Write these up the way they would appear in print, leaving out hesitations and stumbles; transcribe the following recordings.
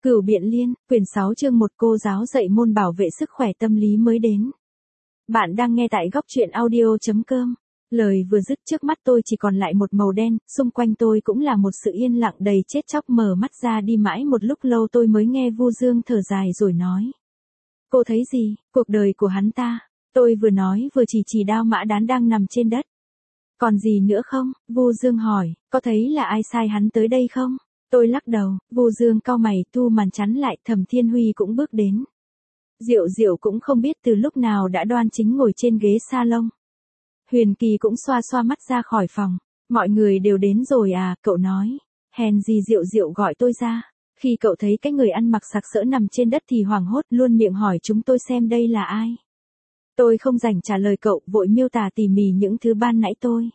Cửu Biện Liên, quyển 6 chương 1 cô giáo dạy môn bảo vệ sức khỏe tâm lý mới đến. Bạn đang nghe tại góc truyện audio.com. Lời vừa dứt trước mắt tôi chỉ còn lại một màu đen, xung quanh tôi cũng là một sự yên lặng đầy chết chóc. Mở mắt ra đi mãi một lúc lâu tôi mới nghe Vu Dương thở dài rồi nói. Cô thấy gì, cuộc đời của hắn ta? Tôi vừa nói vừa chỉ Đao Mã Đán đang nằm trên đất. Còn gì nữa không? Vu Dương hỏi, có thấy là ai sai hắn tới đây không? Tôi lắc đầu, Vu Dương cau mày thu màn chắn lại, Thẩm Thiên Huy cũng bước đến. Diệu Diệu cũng không biết từ lúc nào đã đoan chính ngồi trên ghế salon. Huyền Kỳ cũng xoa xoa mắt ra khỏi phòng. Mọi người đều đến rồi à, cậu nói. Hèn gì Diệu Diệu gọi tôi ra. Khi cậu thấy cái người ăn mặc sặc sỡ nằm trên đất thì hoảng hốt luôn miệng hỏi chúng tôi xem đây là ai. Tôi không rảnh trả lời cậu, vội miêu tả tỉ mỉ những thứ ban nãy tôi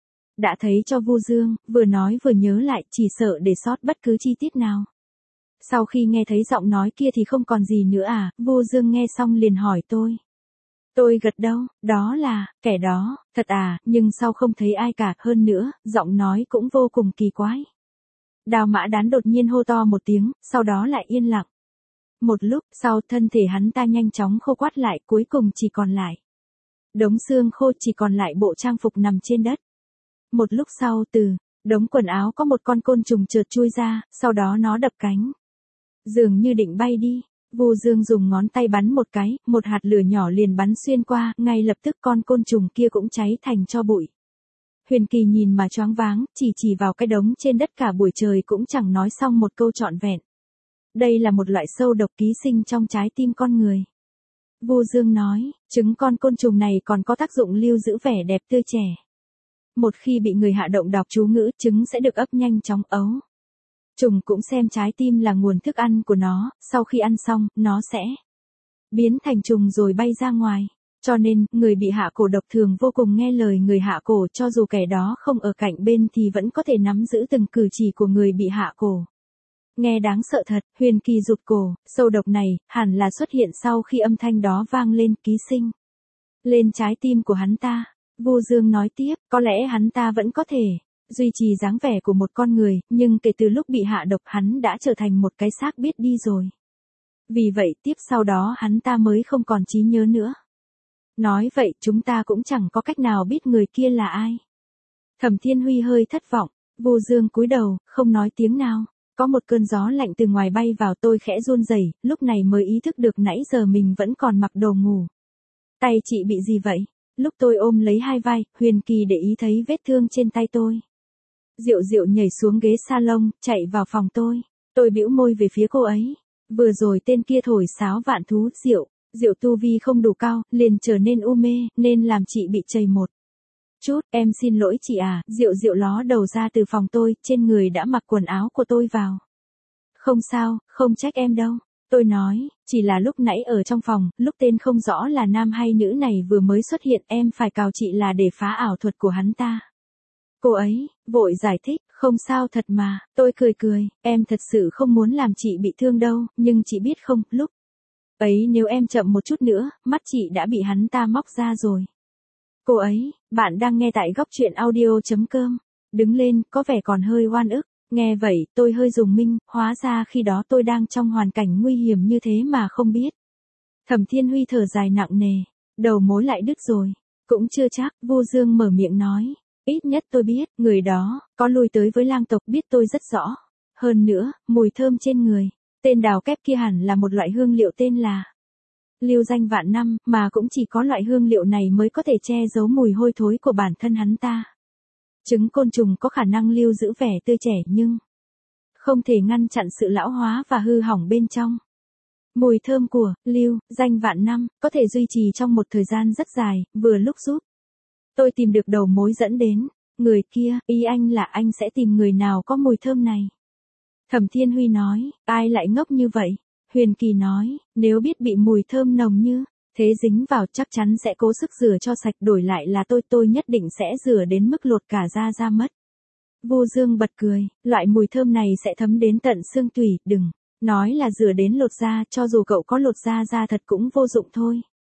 đã thấy cho Vu Dương, vừa nói vừa nhớ lại, chỉ sợ để sót bất cứ chi tiết nào. Sau khi nghe thấy giọng nói kia thì không còn gì nữa à? Vu Dương nghe xong liền hỏi tôi. Tôi gật đầu, đó là, kẻ đó, thật à, nhưng sau không thấy ai cả, hơn nữa, giọng nói cũng vô cùng kỳ quái. Đao Mã Đán đột nhiên hô to một tiếng, sau đó lại yên lặng. Một lúc sau thân thể hắn ta nhanh chóng khô quắt lại, cuối cùng chỉ còn lại đống xương khô, chỉ còn lại bộ trang phục nằm trên đất. Một lúc sau từ đống quần áo có một con côn trùng trượt chui ra, sau đó nó đập cánh. Dường như định bay đi, Vu Dương dùng ngón tay bắn một cái, một hạt lửa nhỏ liền bắn xuyên qua, ngay lập tức con côn trùng kia cũng cháy thành tro bụi. Huyền Kỳ nhìn mà choáng váng, chỉ vào cái đống trên đất cả buổi trời cũng chẳng nói xong một câu trọn vẹn. Đây là một loại sâu độc ký sinh trong trái tim con người. Vu Dương nói, trứng con côn trùng này còn có tác dụng lưu giữ vẻ đẹp tươi trẻ. Một khi bị người hạ động đọc chú ngữ, trứng sẽ được ấp nhanh chóng ấu. Trùng cũng xem trái tim là nguồn thức ăn của nó, sau khi ăn xong, nó sẽ biến thành trùng rồi bay ra ngoài. Cho nên, người bị hạ cổ độc thường vô cùng nghe lời người hạ cổ, cho dù kẻ đó không ở cạnh bên thì vẫn có thể nắm giữ từng cử chỉ của người bị hạ cổ. Nghe đáng sợ thật, Huyền Kỳ rụt cổ, sâu độc này, hẳn là xuất hiện sau khi âm thanh đó vang lên, ký sinh lên trái tim của hắn ta. Vu Dương nói tiếp, có lẽ hắn ta vẫn có thể duy trì dáng vẻ của một con người, nhưng kể từ lúc bị hạ độc hắn đã trở thành một cái xác biết đi rồi. Vì vậy tiếp sau đó hắn ta mới không còn trí nhớ nữa. Nói vậy chúng ta cũng chẳng có cách nào biết người kia là ai. Thẩm Thiên Huy hơi thất vọng, Vu Dương cúi đầu, không nói tiếng nào. Có một cơn gió lạnh từ ngoài bay vào, tôi khẽ run rẩy, lúc này mới ý thức được nãy giờ mình vẫn còn mặc đồ ngủ. Tay chị bị gì vậy? Lúc tôi ôm lấy hai vai, Huyền Kỳ để ý thấy vết thương trên tay tôi. Diệu Diệu nhảy xuống ghế salon, chạy vào phòng tôi. Tôi bĩu môi về phía cô ấy. Vừa rồi tên kia thổi sáo vạn thú, Diệu tu vi không đủ cao, liền trở nên u mê, nên làm chị bị chảy một chút. Em xin lỗi chị à. Diệu ló đầu ra từ phòng tôi, trên người đã mặc quần áo của tôi vào. Không sao, không trách em đâu. Tôi nói, chỉ là lúc nãy ở trong phòng, lúc tên không rõ là nam hay nữ này vừa mới xuất hiện, em phải cào chị là để phá ảo thuật của hắn ta. Cô ấy vội giải thích, không sao thật mà. Tôi cười, em thật sự không muốn làm chị bị thương đâu, nhưng chị biết không, lúc ấy nếu em chậm một chút nữa, mắt chị đã bị hắn ta móc ra rồi. Cô ấy, bạn đang nghe tại góc truyện audio.com. Đứng lên, có vẻ còn hơi oan ức. Nghe vậy, tôi hơi rùng mình, hóa ra khi đó tôi đang trong hoàn cảnh nguy hiểm như thế mà không biết. Thẩm Thiên Huy thở dài nặng nề, đầu mối lại đứt rồi. Cũng chưa chắc, Vu Dương mở miệng nói. Ít nhất tôi biết, người đó, có lui tới với lang tộc, biết tôi rất rõ. Hơn nữa, mùi thơm trên người, tên đào kép kia hẳn là một loại hương liệu tên là lưu danh vạn năm, mà cũng chỉ có loại hương liệu này mới có thể che giấu mùi hôi thối của bản thân hắn ta. Trứng côn trùng có khả năng lưu giữ vẻ tươi trẻ nhưng không thể ngăn chặn sự lão hóa và hư hỏng bên trong. Mùi thơm của lưu danh vạn năm có thể duy trì trong một thời gian rất dài, vừa lúc giúp tôi tìm được đầu mối dẫn đến người kia. Ý anh là anh sẽ tìm người nào có mùi thơm này? Thẩm Thiên Huy nói, ai lại ngốc như vậy? Huyền Kỳ nói, nếu biết bị mùi thơm nồng như thế dính vào chắc chắn sẽ cố sức rửa cho sạch, đổi lại là tôi nhất định sẽ rửa đến mức lột cả da ra mất. Vu Dương bật cười, loại mùi thơm này sẽ thấm đến tận xương tủy, đừng nói là rửa đến lột da, cho dù cậu có lột da ra thật cũng vô dụng thôi.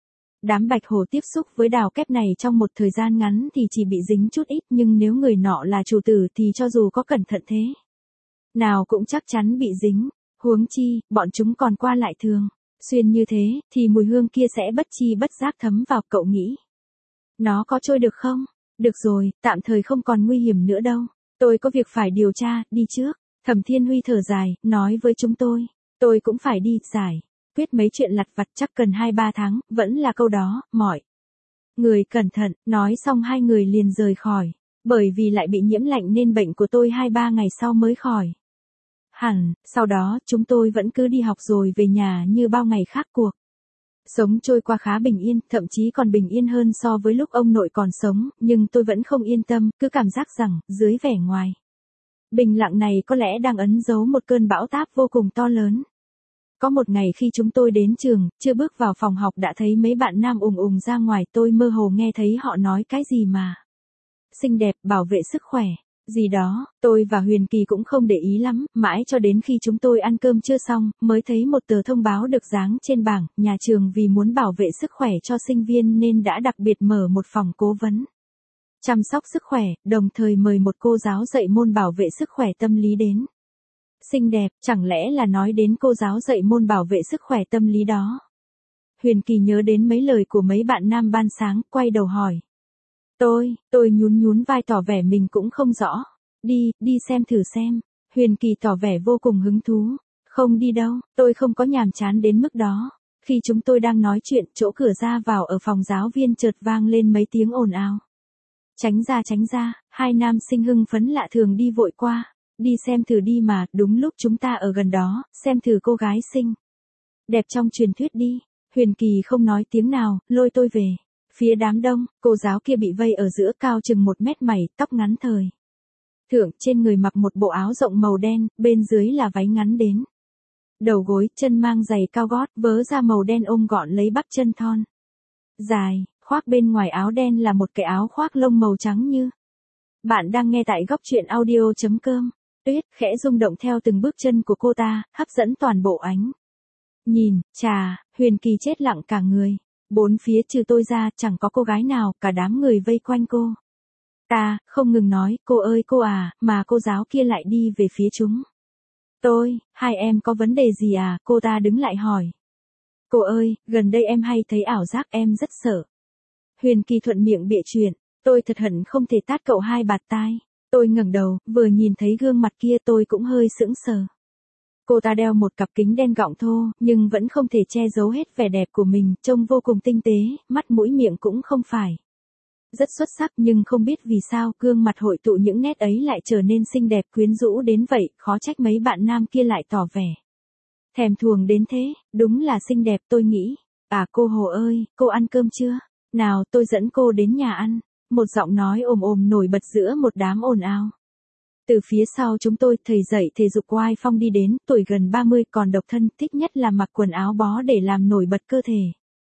Đám bạch hổ tiếp xúc với đào kép này trong một thời gian ngắn thì chỉ bị dính chút ít, nhưng nếu người nọ là chủ tử thì cho dù có cẩn thận thế nào cũng chắc chắn bị dính. Huống chi, bọn chúng còn qua lại thường xuyên như thế, thì mùi hương kia sẽ bất chi bất giác thấm vào, cậu nghĩ. Nó có trôi được không? Được rồi, tạm thời không còn nguy hiểm nữa đâu. Tôi có việc phải điều tra, đi trước. Thẩm Thiên Huy thở dài, nói với chúng tôi cũng phải đi, giải quyết mấy chuyện lặt vặt chắc cần 2-3 tháng, vẫn là câu đó, mọi người cẩn thận, nói xong hai người liền rời khỏi. Bởi vì lại bị nhiễm lạnh nên bệnh của tôi 2-3 ngày sau mới khỏi hẳn, sau đó chúng tôi vẫn cứ đi học rồi về nhà như bao ngày khác, cuộc sống trôi qua khá bình yên, thậm chí còn bình yên hơn so với lúc ông nội còn sống, nhưng tôi vẫn không yên tâm, cứ cảm giác rằng, dưới vẻ ngoài bình lặng này có lẽ đang ẩn giấu một cơn bão táp vô cùng to lớn. Có một ngày khi chúng tôi đến trường, chưa bước vào phòng học đã thấy mấy bạn nam ùng ùng ra ngoài, tôi mơ hồ nghe thấy họ nói cái gì mà xinh đẹp, bảo vệ sức khỏe gì đó, tôi và Huyền Kỳ cũng không để ý lắm, mãi cho đến khi chúng tôi ăn cơm trưa xong, mới thấy một tờ thông báo được dán trên bảng, nhà trường vì muốn bảo vệ sức khỏe cho sinh viên nên đã đặc biệt mở một phòng cố vấn chăm sóc sức khỏe, đồng thời mời một cô giáo dạy môn bảo vệ sức khỏe tâm lý đến. Xinh đẹp, chẳng lẽ là nói đến cô giáo dạy môn bảo vệ sức khỏe tâm lý đó? Huyền Kỳ nhớ đến mấy lời của mấy bạn nam ban sáng, quay đầu hỏi. Tôi nhún vai tỏ vẻ mình cũng không rõ. Đi xem thử xem. Huyền Kỳ tỏ vẻ vô cùng hứng thú. Không đi đâu, tôi không có nhàm chán đến mức đó. Khi chúng tôi đang nói chuyện, chỗ cửa ra vào ở phòng giáo viên chợt vang lên mấy tiếng ồn ào. Tránh ra, hai nam sinh hưng phấn lạ thường đi vội qua. Đi xem thử đi mà, đúng lúc chúng ta ở gần đó, xem thử cô gái xinh đẹp trong truyền thuyết đi. Huyền Kỳ không nói tiếng nào, lôi tôi về phía đám đông, cô giáo kia bị vây ở giữa, cao chừng 1 mét mày, tóc ngắn thời thượng, trên người mặc một bộ áo rộng màu đen, bên dưới là váy ngắn đến đầu gối, chân mang giày cao gót, vớ da màu đen ôm gọn lấy bắp chân thon dài, khoác bên ngoài áo đen là một cái áo khoác lông màu trắng như. Bạn đang nghe tại góc truyện audio.com. Tuyết khẽ rung động theo từng bước chân của cô ta, hấp dẫn toàn bộ ánh nhìn. Chà, Huyền Kỳ chết lặng cả người. Bốn phía trừ tôi ra, chẳng có cô gái nào, cả đám người vây quanh cô ta, không ngừng nói, cô ơi cô à, mà cô giáo kia lại đi về phía chúng hai em có vấn đề gì à, cô ta đứng lại hỏi. Cô ơi, gần đây em hay thấy ảo giác, em rất sợ. Huyền Kỳ thuận miệng bịa chuyện, tôi thật hận không thể tát cậu 2 bạt tai. Tôi ngẩng đầu, vừa nhìn thấy gương mặt kia tôi cũng hơi sững sờ. Cô ta đeo một cặp kính đen gọng thô, nhưng vẫn không thể che giấu hết vẻ đẹp của mình, trông vô cùng tinh tế, mắt mũi miệng cũng không phải rất xuất sắc, nhưng không biết vì sao, gương mặt hội tụ những nét ấy lại trở nên xinh đẹp quyến rũ đến vậy, khó trách mấy bạn nam kia lại tỏ vẻ thèm thuồng đến thế, đúng là xinh đẹp, tôi nghĩ. À cô Hồ ơi, cô ăn cơm chưa? Nào, tôi dẫn cô đến nhà ăn. Một giọng nói ồm nổi bật giữa một đám ồn ào. Từ phía sau chúng tôi, thầy dạy thể dục oai phong đi đến, tuổi gần 30, còn độc thân, thích nhất là mặc quần áo bó để làm nổi bật cơ thể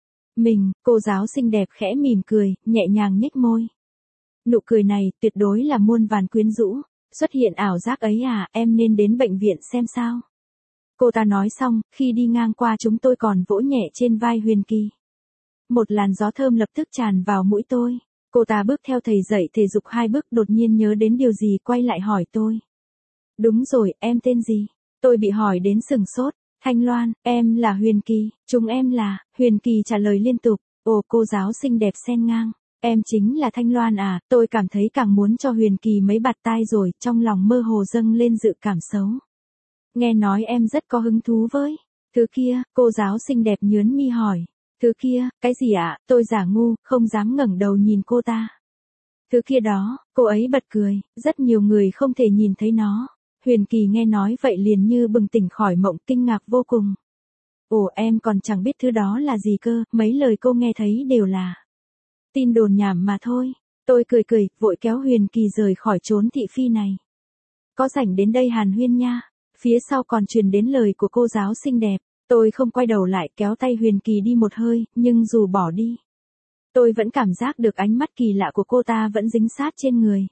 mình. Cô giáo xinh đẹp khẽ mỉm cười, nhẹ nhàng nhếch môi. Nụ cười này tuyệt đối là muôn vàn quyến rũ. Xuất hiện ảo giác ấy à, em nên đến bệnh viện xem sao. Cô ta nói xong, khi đi ngang qua chúng tôi còn vỗ nhẹ trên vai Huyền Kỳ. Một làn gió thơm lập tức tràn vào mũi tôi. Cô ta bước theo thầy dạy thể dục 2 bước, đột nhiên nhớ đến điều gì, quay lại hỏi tôi. Đúng rồi, em tên gì? Tôi bị hỏi đến sừng sốt. Thanh Loan, em là Huyền Kỳ, chúng em là. Huyền Kỳ trả lời liên tục. Ồ, cô giáo xinh đẹp xen ngang. Em chính là Thanh Loan à, tôi cảm thấy càng muốn cho Huyền Kỳ mấy bạt tai rồi, trong lòng mơ hồ dâng lên dự cảm xấu. Nghe nói em rất có hứng thú với thứ kia, cô giáo xinh đẹp nhớn mi hỏi. Thứ kia, cái gì ạ? Tôi giả ngu, không dám ngẩng đầu nhìn cô ta. Thứ kia đó, cô ấy bật cười, rất nhiều người không thể nhìn thấy nó. Huyền Kỳ nghe nói vậy liền như bừng tỉnh khỏi mộng, kinh ngạc vô cùng. Ồ, em còn chẳng biết thứ đó là gì cơ, mấy lời cô nghe thấy đều là tin đồn nhảm mà thôi. Tôi cười, vội kéo Huyền Kỳ rời khỏi chốn thị phi này. Có rảnh đến đây hàn huyên nha. Phía sau còn truyền đến lời của cô giáo xinh đẹp. Tôi không quay đầu lại, kéo tay Huyền Kỳ đi một hơi, nhưng dù bỏ đi, tôi vẫn cảm giác được ánh mắt kỳ lạ của cô ta vẫn dính sát trên người.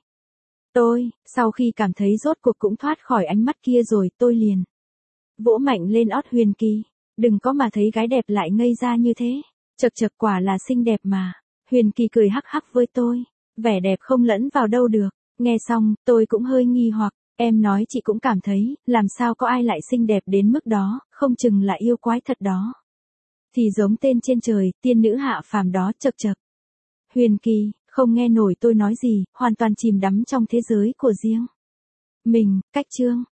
Sau khi cảm thấy rốt cuộc cũng thoát khỏi ánh mắt kia rồi, tôi liền vỗ mạnh lên ót Huyền Kỳ. Đừng có mà thấy gái đẹp lại ngây ra như thế. Chật quả là xinh đẹp mà. Huyền Kỳ cười hắc hắc với tôi. Vẻ đẹp không lẫn vào đâu được. Nghe xong, tôi cũng hơi nghi hoặc. Em nói chị cũng cảm thấy, làm sao có ai lại xinh đẹp đến mức đó, không chừng là yêu quái thật đó. Thì giống tên trên trời, tiên nữ hạ phàm đó, chậc chậc. Huyền Kỳ, không nghe nổi tôi nói gì, hoàn toàn chìm đắm trong thế giới của riêng mình. Cách chương